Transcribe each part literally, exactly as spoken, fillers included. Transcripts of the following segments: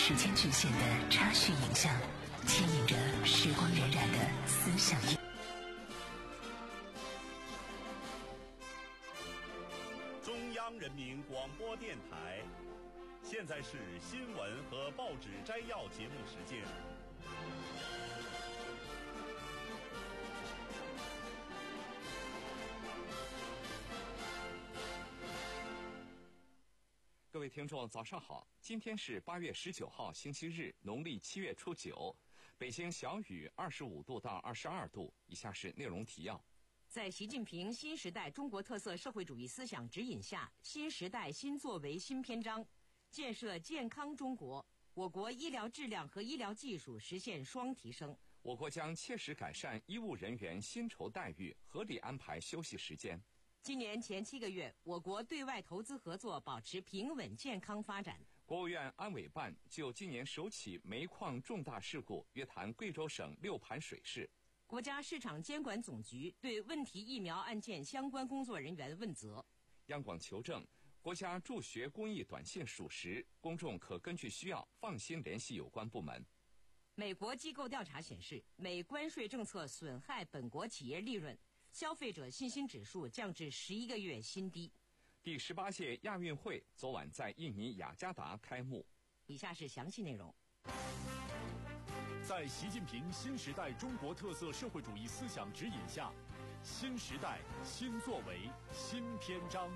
时间局限的插叙影像，牵引着时光荏苒的思想印。 中央人民广播电台，现在是新闻和报纸摘要节目时间。 各位听众早上好，今天是八月十九号星期日，农历七月初九，北京小雨二十五度到二十二度。以下是内容提要。 在习近平新时代中国特色社会主义思想指引下，新时代新作为新篇章，建设健康中国，我国医疗质量和医疗技术实现双提升。 我国将切实改善医务人员薪酬待遇，合理安排休息时间。 今年前七个月，我国对外投资合作保持平稳健康发展。 国务院安委办就今年首起煤矿重大事故约谈贵州省六盘水市。 国家市场监管总局对问题疫苗案件相关工作人员问责。 央广求证，国家助学公益短信属实，公众可根据需要放心联系有关部门。 美国机构调查显示，美关税政策损害本国企业利润，消费者信心指数降至十一个月新低。 第十八届亚运会昨晚在印尼雅加达开幕。 以下是详细内容。 在习近平新时代中国特色社会主义思想指引下，新时代新作为新篇章。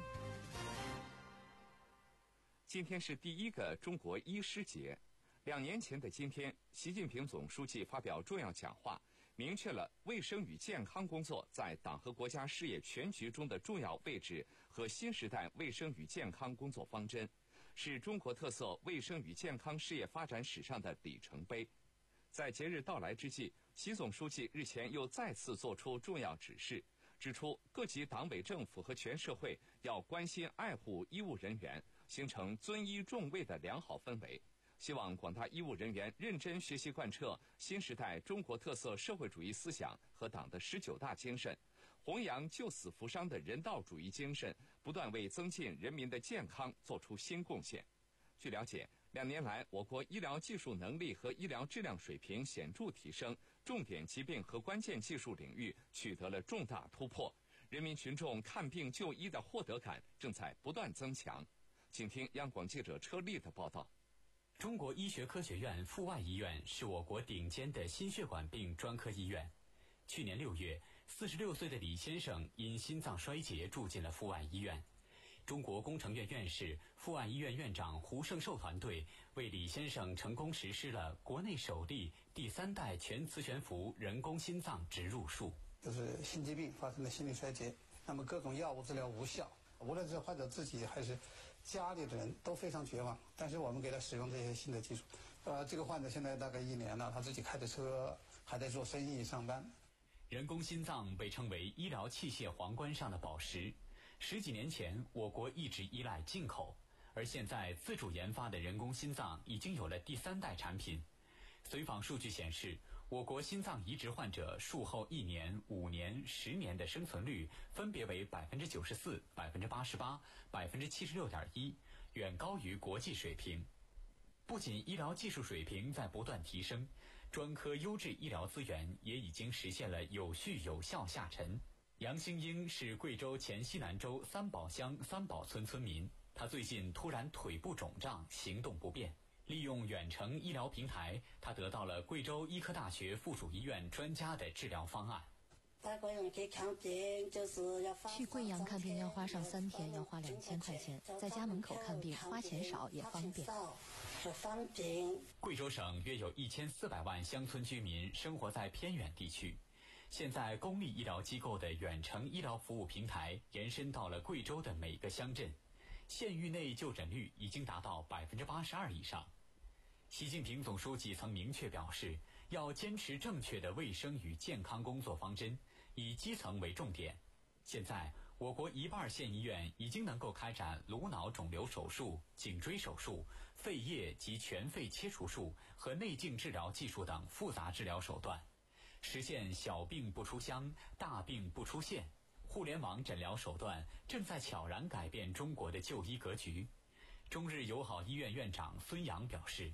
今天是第一个中国医师节。两年前的今天，习近平总书记发表重要讲话，明确了卫生与健康工作在党和国家事业全局中的重要位置和新时代卫生与健康工作方针，是中国特色卫生与健康事业发展史上的里程碑。在节日到来之际，习总书记日前又再次作出重要指示，指出各级党委政府和全社会要关心爱护医务人员，形成尊医重卫的良好氛围。希望广大医务人员认真学习贯彻新时代中国特色社会主义思想和党的十九大精神，弘扬救死扶伤的人道主义精神，不断为增进人民的健康做出新贡献。据了解，两年来，我国医疗技术能力和医疗质量水平显著提升，重点疾病和关键技术领域取得了重大突破，人民群众看病就医的获得感正在不断增强。请听央广记者车丽的报道。 中国医学科学院阜外医院是我国顶尖的心血管病专科医院。去年六月，四十六岁的李先生因心脏衰竭住进了阜外医院。中国工程院院士、阜外医院院长胡胜寿团队为李先生成功实施了国内首例第三代全磁悬浮人工心脏植入术。 就是心肌病发生了心力衰竭，那么各种药物治疗无效，无论是患者自己还是家里的人都非常绝望，但是我们给他使用这些新的技术。呃，这个患者现在大概一年了，他自己开着车，还在做生意上班。 人工心脏被称为医疗器械皇冠上的宝石。十几年前，我国一直依赖进口，而现在自主研发的人工心脏已经有了第三代产品。随访数据显示，我国心脏移植患者术后一年、五年、十年的生存率分别为百分之九十四、百分之八十八、百分之七十六点一，远高于国际水平。不仅医疗技术水平在不断提升，专科优质医疗资源也已经实现了有序有效下沉。杨兴英是贵州黔西南州三宝乡三宝村村民，他最近突然腿部肿胀，行动不便。利用远程医疗平台，他得到了贵州医科大学附属医院专家的治疗方案。 到贵阳去看病就是要花去贵阳看病要花上三天，要花两千块钱，在家门口看病花钱少也方便。 很方便。 贵州省约有一千四百万乡村居民生活在偏远地区。现在公立医疗机构的远程医疗服务平台延伸到了贵州的每个乡镇，县域内就诊率已经达到百分之八十二以上。习近平总书记曾明确表示，要坚持正确的卫生与健康工作方针，以基层为重点。现在，我国一半县医院已经能够开展颅脑肿瘤手术、颈椎手术、肺叶及全肺切除术和内镜治疗技术等复杂治疗手段，实现小病不出乡，大病不出县。互联网诊疗手段正在悄然改变中国的就医格局。中日友好医院院长孙杨表示，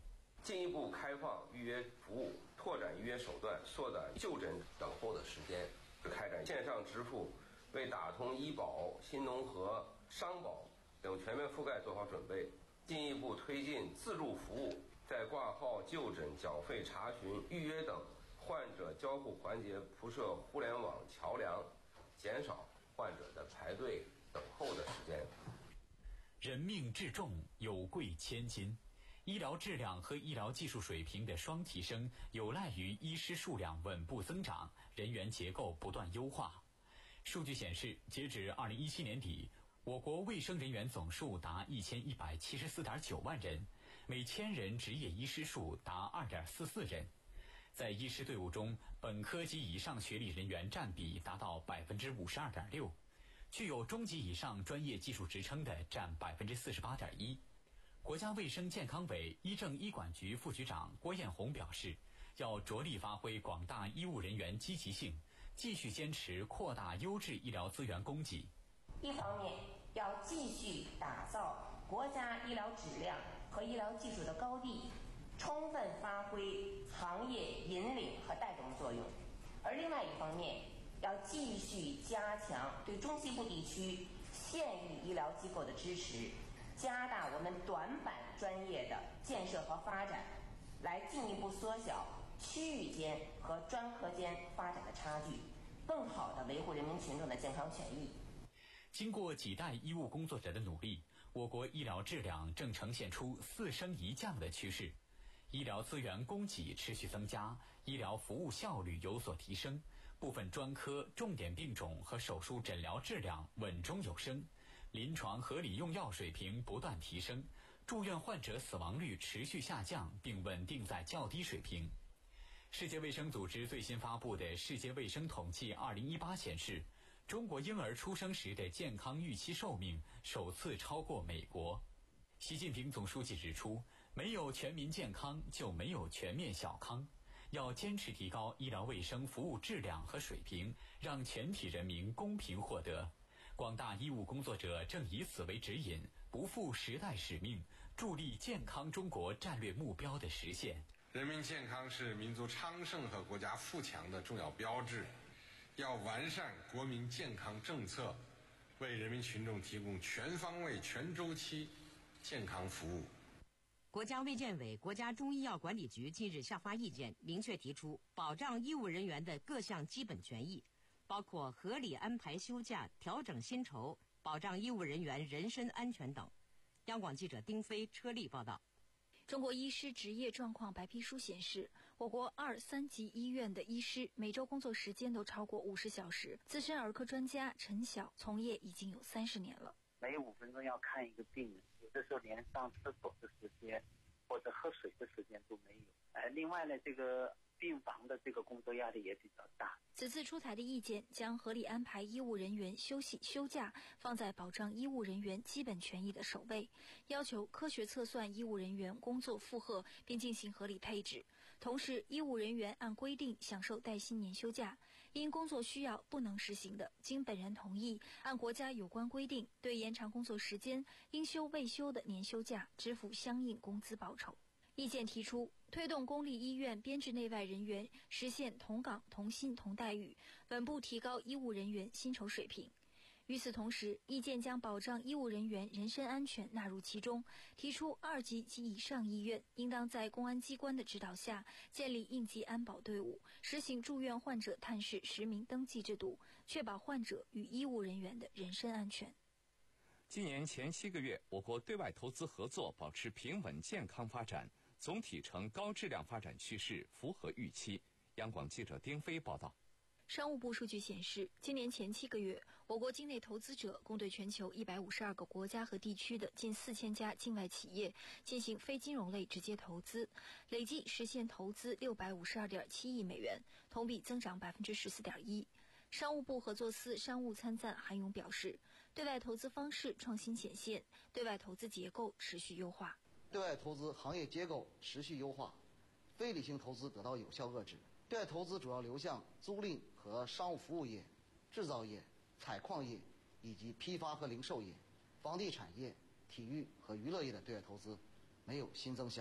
进一步开放预约服务，拓展预约手段，缩短就诊等候的时间，开展线上支付，为打通医保、新农合、商保等全面覆盖做好准备，进一步推进自助服务，在挂号、就诊、缴费、查询、预约等患者交互环节铺设互联网桥梁，减少患者的排队等候的时间。 人命至重，有贵千金。医疗质量和医疗技术水平的双提升，有赖于医师数量稳步增长，人员结构不断优化。数据显示，截止二零一七年底，我国卫生人员总数达一千一百七十四点九万人，每千人执业医师数达二点四四人。在医师队伍中，本科及以上学历人员占比达到百分之五十二点六，具有中级以上专业技术职称的占百分之四十八点一。国家卫生健康委医政医管局副局长郭艳红表示，要着力发挥广大医务人员积极性，继续坚持扩大优质医疗资源供给。 一方面，要继续打造国家医疗质量和医疗技术的高地，充分发挥行业引领和带动作用；而另外一方面，要继续加强对中西部地区县域医疗机构的支持，加大我们短板专业的建设和发展，来进一步缩小区域间和专科间发展的差距，更好地维护人民群众的健康权益。 经过几代医务工作者的努力，我国医疗质量正呈现出四升一降的趋势，医疗资源供给持续增加，医疗服务效率有所提升，部分专科、重点病种和手术诊疗质量稳中有升，临床合理用药水平不断提升，住院患者死亡率持续下降并稳定在较低水平。世界卫生组织最新发布的《世界卫生统计二零一八》显示，中国婴儿出生时的健康预期寿命首次超过美国。习近平总书记指出，没有全民健康就没有全面小康，要坚持提高医疗卫生服务质量和水平，让全体人民公平获得。广大医务工作者正以此为指引，不负时代使命，助力健康中国战略目标的实现。 人民健康是民族昌盛和国家富强的重要标志，要完善国民健康政策，为人民群众提供全方位、全周期健康服务。 国家卫健委、国家中医药管理局近日下发意见，明确提出保障医务人员的各项基本权益，包括合理安排休假、调整薪酬、保障医务人员人身安全等。央广记者丁飞、车丽报道。 中国医师职业状况白皮书显示，我国二三级医院的医师每周工作时间都超过五十小时。资深儿科专家陈晓从业已经有三十年了。 每五分钟要看一个病人，有的时候连上厕所的时间或者喝水的时间都没有。呃，另外呢，这个病房的这个工作压力也比较大。 此次出台的意见将合理安排医务人员休息休假放在保障医务人员基本权益的首位，要求科学测算医务人员工作负荷并进行合理配置。同时，医务人员按规定享受带薪年休假，因工作需要不能实行的，经本人同意，按国家有关规定对延长工作时间应休未休的年休假支付相应工资报酬。意见提出，推动公立医院编制内外人员实现同岗同薪同待遇，稳步提高医务人员薪酬水平。与此同时，意见将保障医务人员人身安全纳入其中，提出二级及以上医院应当在公安机关的指导下建立应急安保队伍，实行住院患者探视实名登记制度，确保患者与医务人员的人身安全。 今年前七个月，我国对外投资合作保持平稳健康发展，总体呈高质量发展趋势，符合预期。央广记者丁飞报道。 商务部数据显示，今年前七个月，我国境内投资者共对全球一百五十二个国家和地区的近四千家境外企业进行非金融类直接投资，累计实现投资六百五十二点七亿美元，同比增长百分之十四点一。商务部合作司商务参赞韩勇表示，对外投资方式创新显现，对外投资结构持续优化。 对外投资行业结构持续优化，非理性投资得到有效遏制。对外投资主要流向租赁和商务服务业、制造业、采矿业以及批发和零售业、房地产业、体育和娱乐业的对外投资没有新增项目。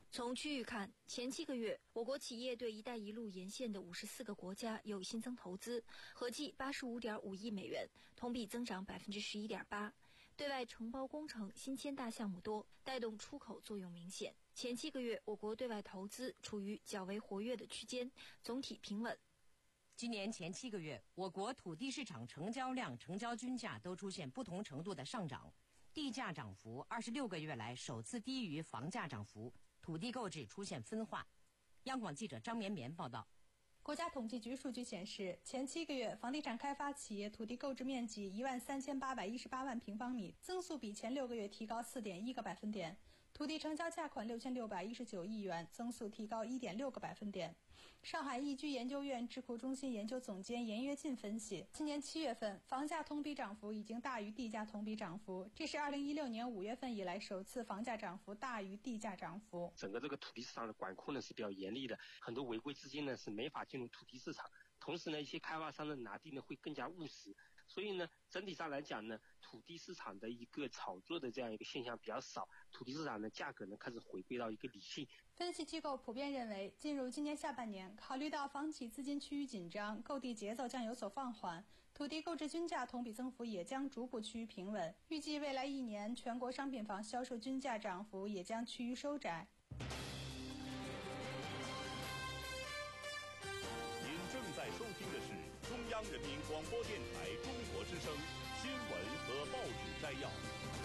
从区域看，前七个月，我国企业对“一带一路”沿线的五十四个国家有新增投资，合计八十五点五亿美元，同比增长百分之十一点八。对外承包工程新签大项目多，带动出口作用明显。前七个月，我国对外投资处于较为活跃的区间，总体平稳。 今年前七个月，我国土地市场成交量、成交均价都出现不同程度的上涨，地价涨幅二十六个月来首次低于房价涨幅，土地购置出现分化。央广记者张绵绵报道。 国家统计局数据显示，前七个月房地产开发企业土地购置面积一万三千八百一十八万平方米，增速比前六个月提高四点一个百分点。土地成交价款六千六百一十九亿元，增速提高一点六个百分点。上海易居研究院智库中心研究总监严跃进分析，今年七月份房价同比涨幅已经大于地价同比涨幅，这是二零一六年五月份以来首次房价涨幅大于地价涨幅。 整个这个土地市场的管控呢是比较严厉的，很多违规资金呢是没法进入土地市场，同时呢一些开发商的拿地呢会更加务实。所以呢，整体上来讲呢，土地市场的一个炒作的这样一个现象比较少，土地市场的价格呢开始回归到一个理性。 分析机构普遍认为，进入今年下半年，考虑到房企资金趋于紧张，购地节奏将有所放缓，土地购置均价同比增幅也将逐步趋于平稳。预计未来一年，全国商品房销售均价涨幅也将趋于收窄。 您正在收听的是中央人民广播电台中国之声新闻和报纸摘要。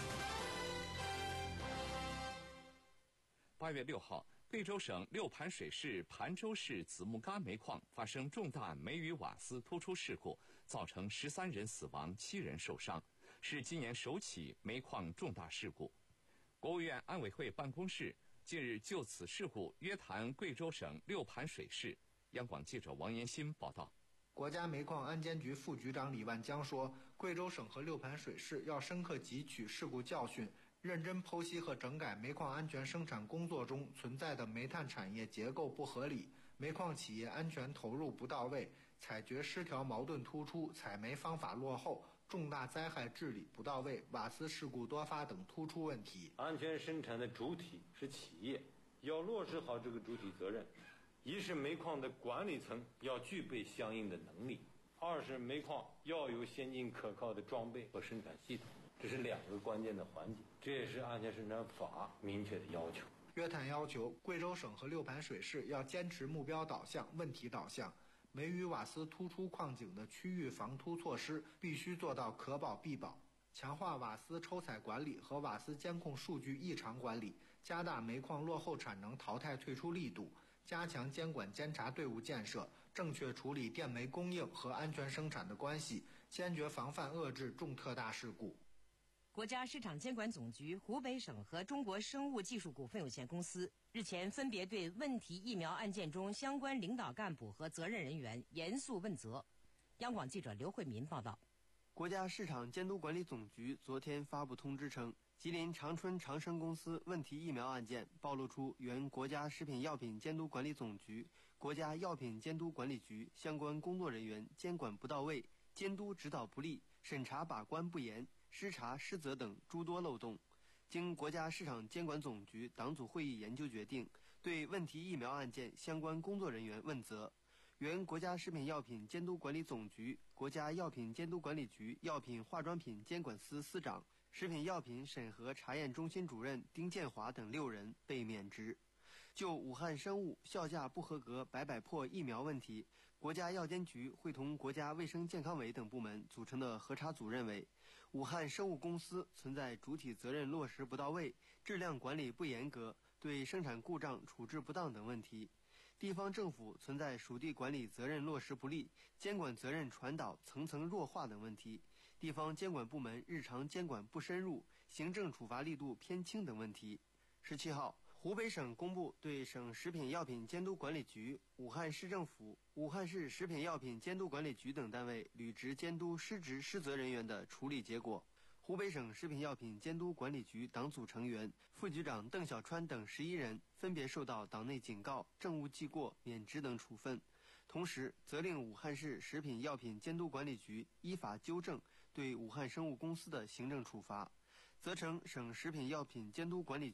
八月六号，贵州省六盘水市盘州市子木嘎煤矿发生重大煤与瓦斯突出事故，造成十三人死亡、七人受伤，是今年首起煤矿重大事故。国务院安委会办公室近日就此事故约谈贵州省六盘水市。央广记者王延新报道。 国家煤矿安监局副局长李万江说，贵州省和六盘水市要深刻汲取事故教训，认真剖析和整改煤矿安全生产工作中存在的煤炭产业结构不合理、煤矿企业安全投入不到位、采掘失调矛盾突出、采煤方法落后、重大灾害治理不到位、瓦斯事故多发等突出问题。 安全生产的主体是企业，要落实好这个主体责任。一是煤矿的管理层要具备相应的能力，二是煤矿要有先进可靠的装备和生产系统，这是两个关键的环节，这也是安全生产法明确的要求。 约谈要求，贵州省和六盘水市要坚持目标导向、问题导向，煤与瓦斯突出矿井的区域防突措施必须做到可保必保，强化瓦斯抽采管理和瓦斯监控数据异常管理，加大煤矿落后产能淘汰退出力度，加强监管监察队伍建设，正确处理电煤供应和安全生产的关系，坚决防范遏制重特大事故。 国家市场监管总局、湖北省和中国生物技术股份有限公司日前分别对问题疫苗案件中相关领导干部和责任人员严肃问责。央广记者刘慧民报道。 国家市场监督管理总局昨天发布通知称，吉林长春长生公司问题疫苗案件暴露出原国家食品药品监督管理总局、国家药品监督管理局相关工作人员监管不到位、监督指导不力、审查把关不严、失察失责等诸多漏洞。经国家市场监管总局党组会议研究决定，对问题疫苗案件相关工作人员问责。原国家食品药品监督管理总局、国家药品监督管理局药品化妆品监管司司长、食品药品审核查验中心主任丁建华等六人被免职。就武汉生物效价不合格百百破疫苗问题，国家药监局会同国家卫生健康委等部门组成的核查组认为，武汉生物公司存在主体责任落实不到位、质量管理不严格、对生产故障处置不当等问题。地方政府存在属地管理责任落实不力、监管责任传导层层弱化等问题，地方监管部门日常监管不深入、行政处罚力度偏轻等问题。十七号，湖北省公布对省食品药品监督管理局、武汉市政府、武汉市食品药品监督管理局等单位履职监督失职失责人员的处理结果。湖北省食品药品监督管理局党组成员、副局长邓小川等十一人分别受到党内警告、政务记过、免职等处分，同时责令武汉市食品药品监督管理局依法纠正对武汉生物公司的行政处罚，责成省食品药品监督管理局、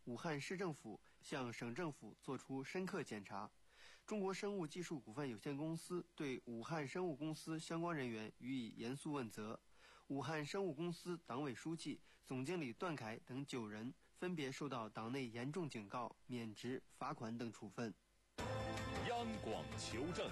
武汉市政府向省政府作出深刻检查。中国生物技术股份有限公司对武汉生物公司相关人员予以严肃问责。武汉生物公司党委书记、总经理段凯等九人分别受到党内严重警告、免职、罚款等处分。 央广求证。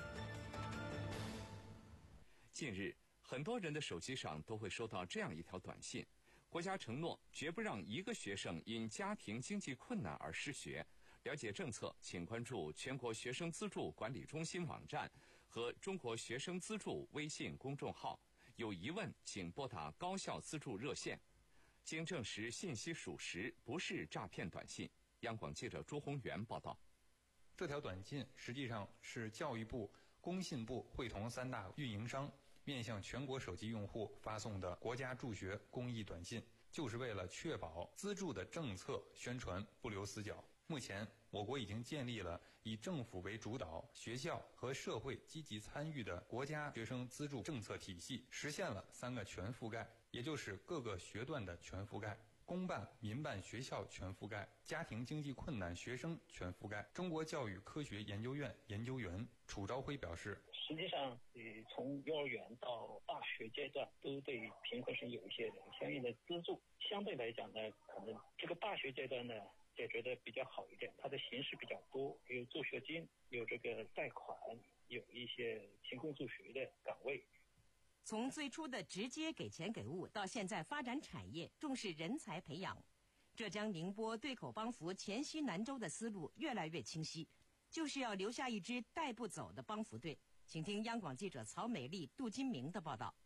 近日，很多人的手机上都会收到这样一条短信：国家承诺绝不让一个学生因家庭经济困难而失学。了解政策，请关注全国学生资助管理中心网站和中国学生资助微信公众号。有疑问，请拨打高校资助热线。经证实信息属实，不是诈骗短信。央广记者朱宏元报道。 这条短信实际上是教育部、工信部会同三大运营商面向全国手机用户发送的国家助学公益短信，就是为了确保资助的政策宣传不留死角。目前，我国已经建立了以政府为主导、学校和社会积极参与的国家学生资助政策体系，实现了三个全覆盖，也就是各个学段的全覆盖。公办、民办学校全覆盖，家庭经济困难学生全覆盖。中国教育科学研究院研究员楚朝辉表示， 实际上，呃，从幼儿园到大学阶段，都对贫困生有一些相应的资助。相对来讲呢，可能这个大学阶段呢，解决的比较好一点，它的形式比较多，有助学金，有这个贷款，有一些勤工助学的岗位。 从最初的直接给钱给物，到现在发展产业，重视人才培养，浙江宁波对口帮扶黔西南州的思路越来越清晰，就是要留下一支带不走的帮扶队。请听央广记者曹美丽、杜金明的报道。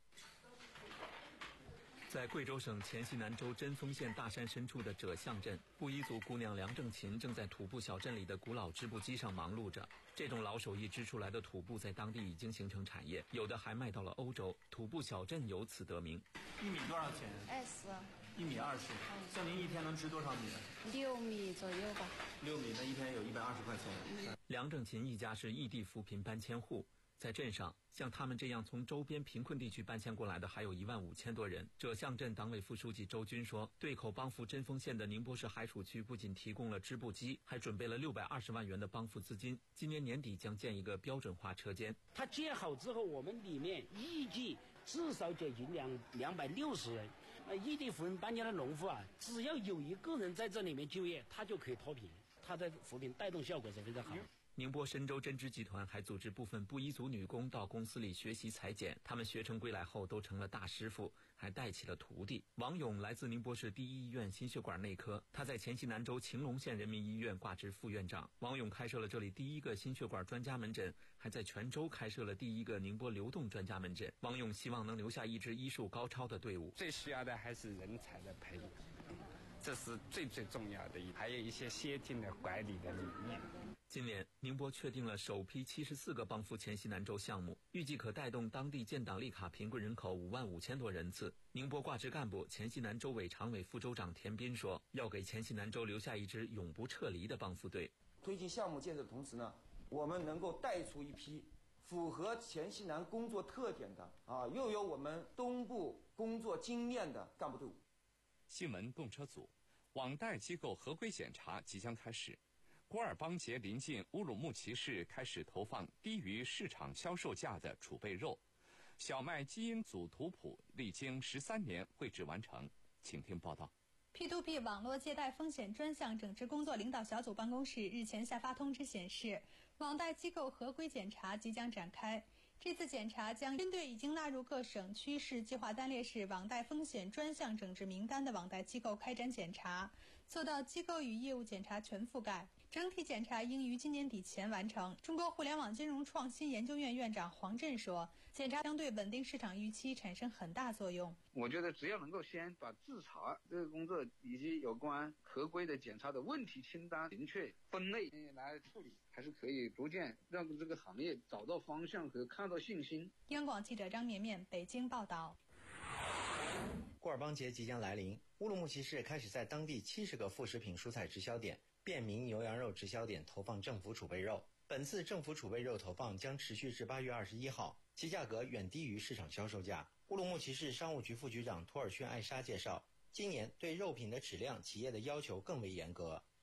在贵州省黔西南州贞丰县大山深处的赭象镇，布依族姑娘梁正琴正在土布小镇里的古老织布机上忙碌着。这种老手艺织出来的土布在当地已经形成产业，有的还卖到了欧洲。土布小镇由此得名。 一米多少钱？ 二十。 一米二十。像您一天能织多少米？ 六米左右吧。 六米，那一天有一百二十块钱。 梁正琴一家是异地扶贫搬迁户。在镇上，像他们这样从周边贫困地区搬迁过来的还有一万五千多人。赭象镇党委副书记周军说，对口帮扶贞丰县的宁波市海曙区不仅提供了织布机，还准备了六百二十万元的帮扶资金。今年年底将建一个标准化车间。 它建好之后，我们里面预计至少接近两两百六十人。呃，异地扶贫搬迁的农户啊，只要有一个人在这里面就业，他就可以脱贫，他的扶贫带动效果是非常好。 宁波深州针织集团还组织部分布依族女工到公司里学习裁剪，他们学成归来后都成了大师傅，还带起了徒弟。王勇来自宁波市第一医院心血管内科，他在黔西南州晴隆县人民医院挂职副院长。王勇开设了这里第一个心血管专家门诊，还在全州开设了第一个宁波流动专家门诊。王勇希望能留下一支医术高超的队伍。 最需要的还是人才的培养，这是最最重要的，还有一些先进的管理的理念。 今年，宁波确定了首批七十四个帮扶黔西南州项目，预计可带动当地建档立卡贫困人口五万五千多人次。宁波挂职干部、黔西南州委常委副州长田斌说，要给黔西南州留下一支永不撤离的帮扶队。 推进项目建设的同时呢，我们能够带出一批符合黔西南工作特点的啊，又有我们东部工作经验的干部队伍。 新闻动车组，网贷机构合规检查即将开始。古尔邦节临近，乌鲁木齐市开始投放低于市场销售价的储备肉。小麦基因组图谱历经十三年绘制完成，请听报道。 P to P 网络借贷风险专项整治工作领导小组办公室日前下发通知显示，网贷机构合规检查即将展开。这次检查将针对已经纳入各省区市计划单列市网贷风险专项整治名单的网贷机构开展检查，做到机构与业务检查全覆盖。整体检查应于今年底前完成。中国互联网金融创新研究院院长黄振说，检查将对稳定市场预期产生很大作用。 我觉得只要能够先把自查这个工作以及有关合规的检查的问题清单明确分类来处理，还是可以逐渐让这个行业找到方向和看到信心。 央广记者张绵绵北京报道。 古尔邦节即将来临，乌鲁木齐市开始在当地七十个副食品蔬菜直销点、便民牛羊肉直销点投放政府储备肉。本次政府储备肉投放将持续至八月二十一号，其价格远低于市场销售价。乌鲁木齐市商务局副局长托尔逊艾莎介绍，今年对肉品的质量企业的要求更为严格，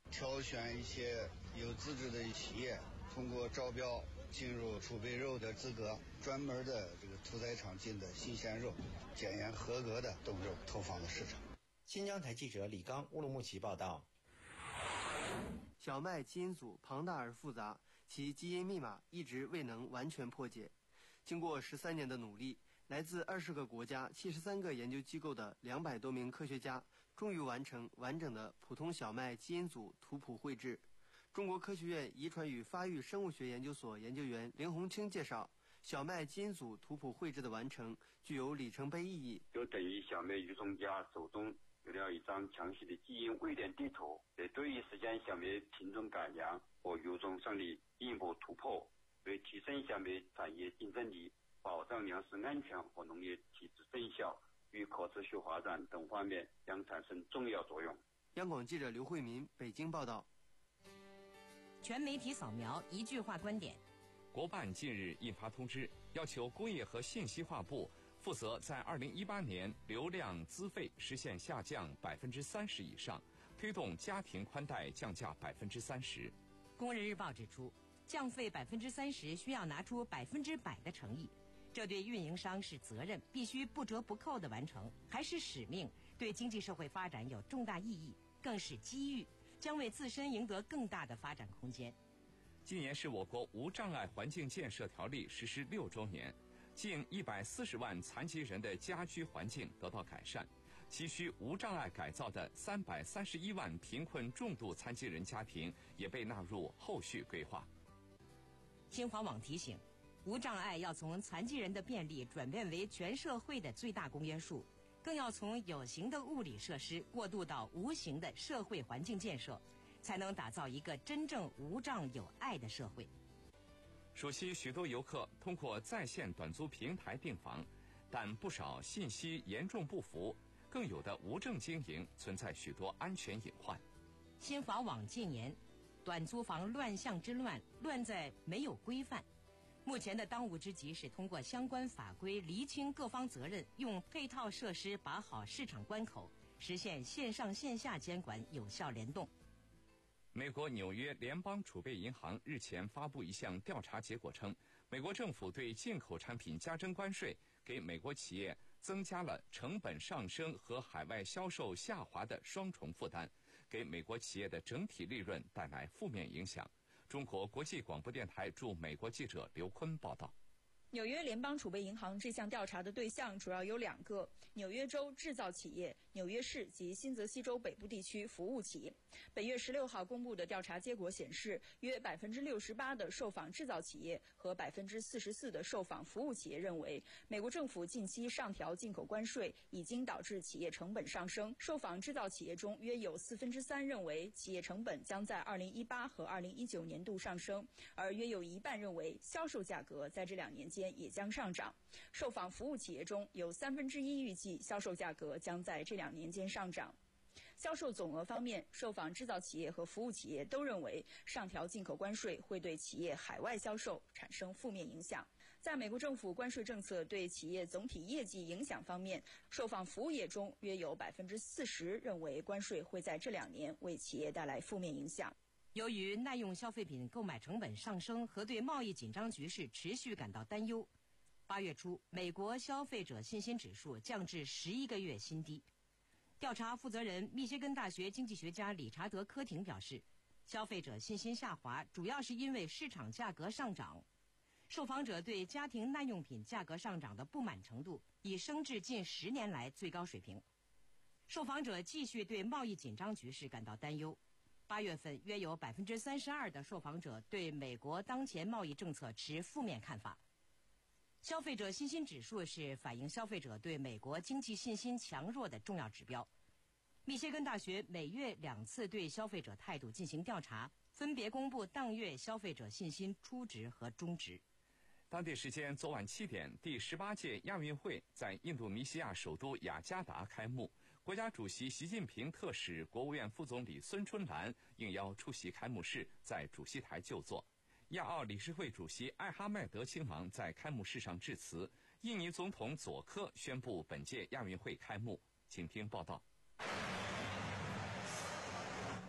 挑选一些有资质的企业，通过招标进入储备肉的资格，专门的这个屠宰场进的新鲜肉，检验合格的冻肉投放到市场。 新疆台记者李刚、乌鲁木齐报道。小麦基因组庞大而复杂，其基因密码一直未能完全破解。经过十三年的努力，来自二十个国家、七十三个研究机构的两百多名科学家，终于完成完整的普通小麦基因组图谱绘制。中国科学院遗传与发育生物学研究所研究员林洪清介绍，小麦基因组图谱绘制的完成具有里程碑意义， 就等于小麦育种家手中有了一张详细的基因位点地图，也对于实现小麦品种改良和育种上的进一步突破，为提升小麦产业竞争力、保障粮食安全和农业体制生效与可持续发展等方面将产生重要作用。 央广记者刘慧民北京报道。 全媒体扫描，一句话观点。 国办近日印发通知，要求工业和信息化部负责在二零一八年流量资费实现下降百分之三十以上，推动家庭宽带降价百分之三十。 工人日报指出，降费百分之三十需要拿出百分之百的诚意，这对运营商是责任，必须不折不扣的完成，还是使命，对经济社会发展有重大意义，更是机遇，将为自身赢得更大的发展空间。 今年是我国无障碍环境建设条例实施六周年，近一百四十万残疾人的家居环境得到改善，急需无障碍改造的三百三十一万贫困重度残疾人家庭也被纳入后续规划。 新华网提醒，无障碍要从残疾人的便利转变为全社会的最大公约数，更要从有形的物理设施过渡到无形的社会环境建设，才能打造一个真正无障有爱的社会。 暑期许多游客通过在线短租平台订房，但不少信息严重不符，更有的无证经营存在许多安全隐患。 新华网近年短租房乱象之乱，乱在没有规范。目前的当务之急是通过相关法规厘清各方责任，用配套设施把好市场关口，实现线上线下监管有效联动。 美国纽约联邦储备银行日前发布一项调查结果称，美国政府对进口产品加征关税，给美国企业增加了成本上升和海外销售下滑的双重负担，给美国企业的整体利润带来负面影响。中国国际广播电台驻美国记者刘坤报道。 纽约联邦储备银行这项调查的对象主要有两个：纽约州制造企业、纽约市及新泽西州北部地区服务企业。本月十六号公布的调查结果显示，约百分之六十八的受访制造企业和百分之四十四的受访服务企业认为，美国政府近期上调进口关税已经导致企业成本上升。受访制造企业中，约有四分之三认为企业成本将在二零一八和二零一九年度上升，而约有一半认为销售价格在这两年间也将上涨。受访服务企业中有三分之一预计销售价格将在这两年间上涨。销售总额方面，受访制造企业和服务企业都认为上调进口关税会对企业海外销售产生负面影响。在美国政府关税政策对企业总体业绩影响方面，受访服务业中约有百分之四十认为关税会在这两年为企业带来负面影响。 由于耐用消费品购买成本上升和对贸易紧张局势持续感到担忧，八月初，美国消费者信心指数降至十一个月新低。调查负责人密歇根大学经济学家理查德·科廷表示，消费者信心下滑主要是因为市场价格上涨。受访者对家庭耐用品价格上涨的不满程度已升至近十年来最高水平。受访者继续对贸易紧张局势感到担忧。八月份，约有百分之三十二的受访者对美国当前贸易政策持负面看法。消费者信心指数是反映消费者对美国经济信心强弱的重要指标。密歇根大学每月两次对消费者态度进行调查，分别公布当月消费者信心初值和中值。 当地时间昨晚七点，第十八届亚运会在印度尼西亚首都雅加达开幕。国家主席习近平特使、国务院副总理孙春兰应邀出席开幕式，在主席台就座。亚奥理事会主席艾哈迈德亲王在开幕式上致辞。印尼总统佐科宣布本届亚运会开幕。请听报道。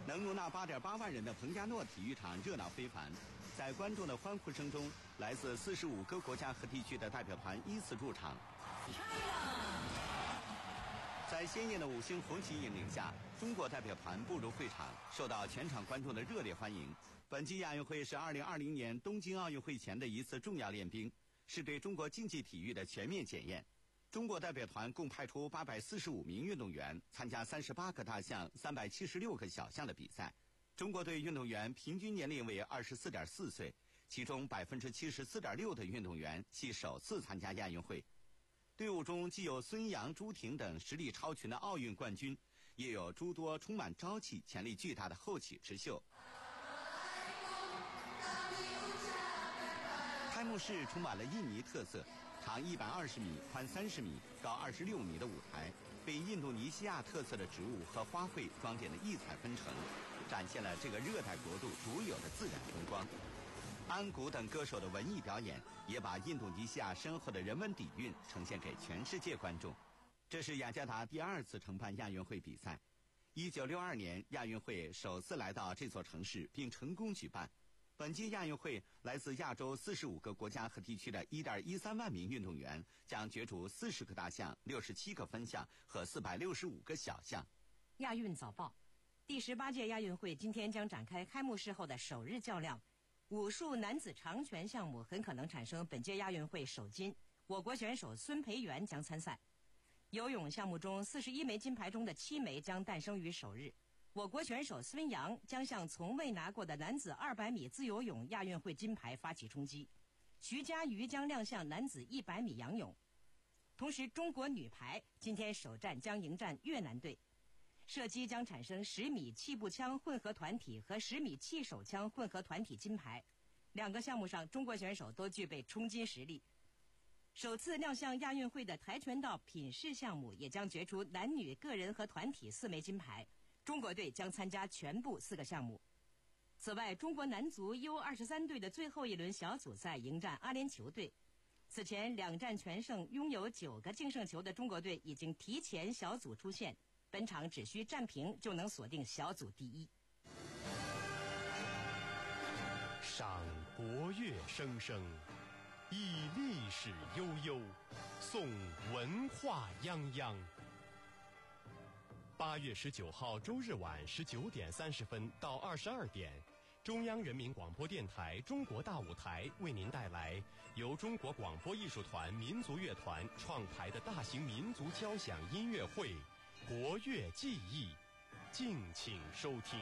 能容纳 八点八万人的彭加诺体育场热闹非凡，在观众的欢呼声中，来自四十五个国家和地区的代表团依次入场。在鲜艳的五星红旗引领下，中国代表团步入会场，受到全场观众的热烈欢迎。本届亚运会是二零二零年东京奥运会前的一次重要练兵，是对中国竞技体育的全面检验。中国代表团共派出八百四十五名运动员参加三十八个大项、三百七十六个小项的比赛。中国队运动员平均年龄为二十四点四岁，其中百分之七十四点六的运动员系首次参加亚运会。队伍中既有孙杨、朱婷等实力超群的奥运冠军，也有诸多充满朝气、潜力巨大的后起之秀。开幕式充满了印尼特色，长一百二十米、宽三十米、高二十六米的舞台，被印度尼西亚特色的植物和花卉装点得异彩纷呈，展现了这个热带国度独有的自然风光。安谷等歌手的文艺表演，也把印度尼西亚深厚的人文底蕴呈现给全世界观众。这是雅加达第二次承办亚运会比赛。一九六二年，亚运会首次来到这座城市，并成功举办。本届亚运会，来自亚洲四十五个国家和地区的一点一三万名运动员将角逐四十个大项、六十七个分项和四百六十五个小项。 亚运早报，第十八届亚运会今天将展开开幕式后的首日较量。武术男子长拳项目很可能产生本届亚运会首金，我国选手孙培元将参赛。游泳项目中四十一枚金牌中的七枚将诞生于首日，我国选手孙杨将向从未拿过的男子二百米自由泳亚运会金牌发起冲击，徐嘉余将亮相男子一百米仰泳。同时，中国女排今天首战将迎战越南队。射击将产生十米气步枪混合团体和十米气手枪混合团体金牌，两个项目上中国选手都具备冲金实力。首次亮相亚运会的跆拳道品势项目也将决出男女个人和团体四枚金牌，中国队将参加全部四个项目。此外，中国男足 U 二十三队的最后一轮小组赛迎战阿联酋队。此前两战全胜，拥有九个净胜球的中国队已经提前小组出线。本场只需战平就能锁定小组第一。 赏国乐声声，忆历史悠悠，颂文化泱泱。八月十九号周日晚十九点三十分到二十二点，中央人民广播电台中国大舞台为您带来由中国广播艺术团民族乐团创排的大型民族交响音乐会《国乐记忆》，敬请收听。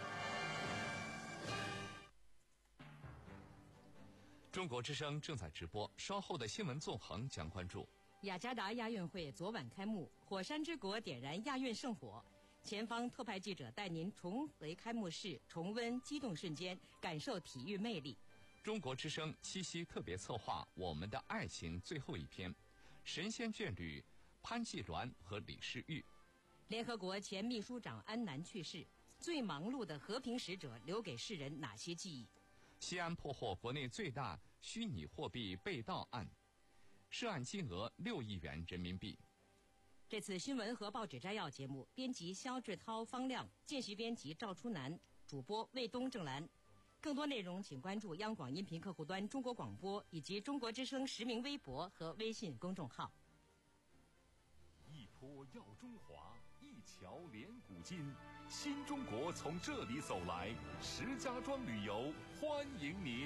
中国之声正在直播，稍后的新闻纵横将关注。 雅加达亚运会昨晚开幕，火山之国点燃亚运圣火。前方特派记者带您重回开幕式，重温激动瞬间，感受体育魅力。 中国之声七夕特别策划《我们的爱情》最后一篇，神仙眷侣潘季鸾和李世玉。 联合国前秘书长安南去世，最忙碌的和平使者留给世人哪些记忆？ 西安破获国内最大虚拟货币被盗案，涉案金额六亿元人民币。 这次新闻和报纸摘要节目，编辑肖志涛、方亮，见习编辑赵初南，主播魏东、郑兰。更多内容请关注央广音频客户端中国广播以及中国之声实名微博和微信公众号。 一坡耀中华，一桥连古今，新中国从这里走来，石家庄旅游欢迎您。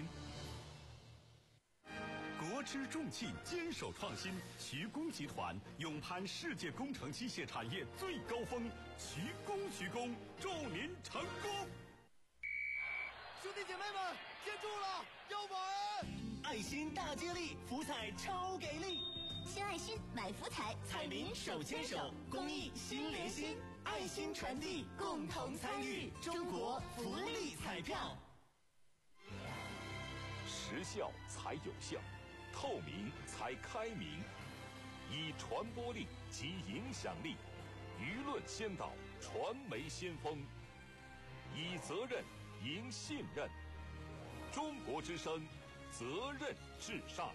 国之重器坚守创新，徐工集团勇攀世界工程机械产业最高峰，徐工徐工，祝您成功！ 兄弟姐妹们，接住了，要买！爱心大接力，福彩超给力！ 献爱心，买福彩， 彩民手牵手，公益心连心，爱心传递，共同参与，中国福利彩票。 时效才有效，透明才开明，以传播力及影响力，舆论先导，传媒先锋，以责任赢信任。中国之声，责任至上。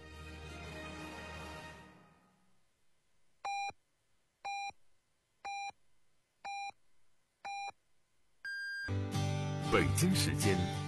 北京时间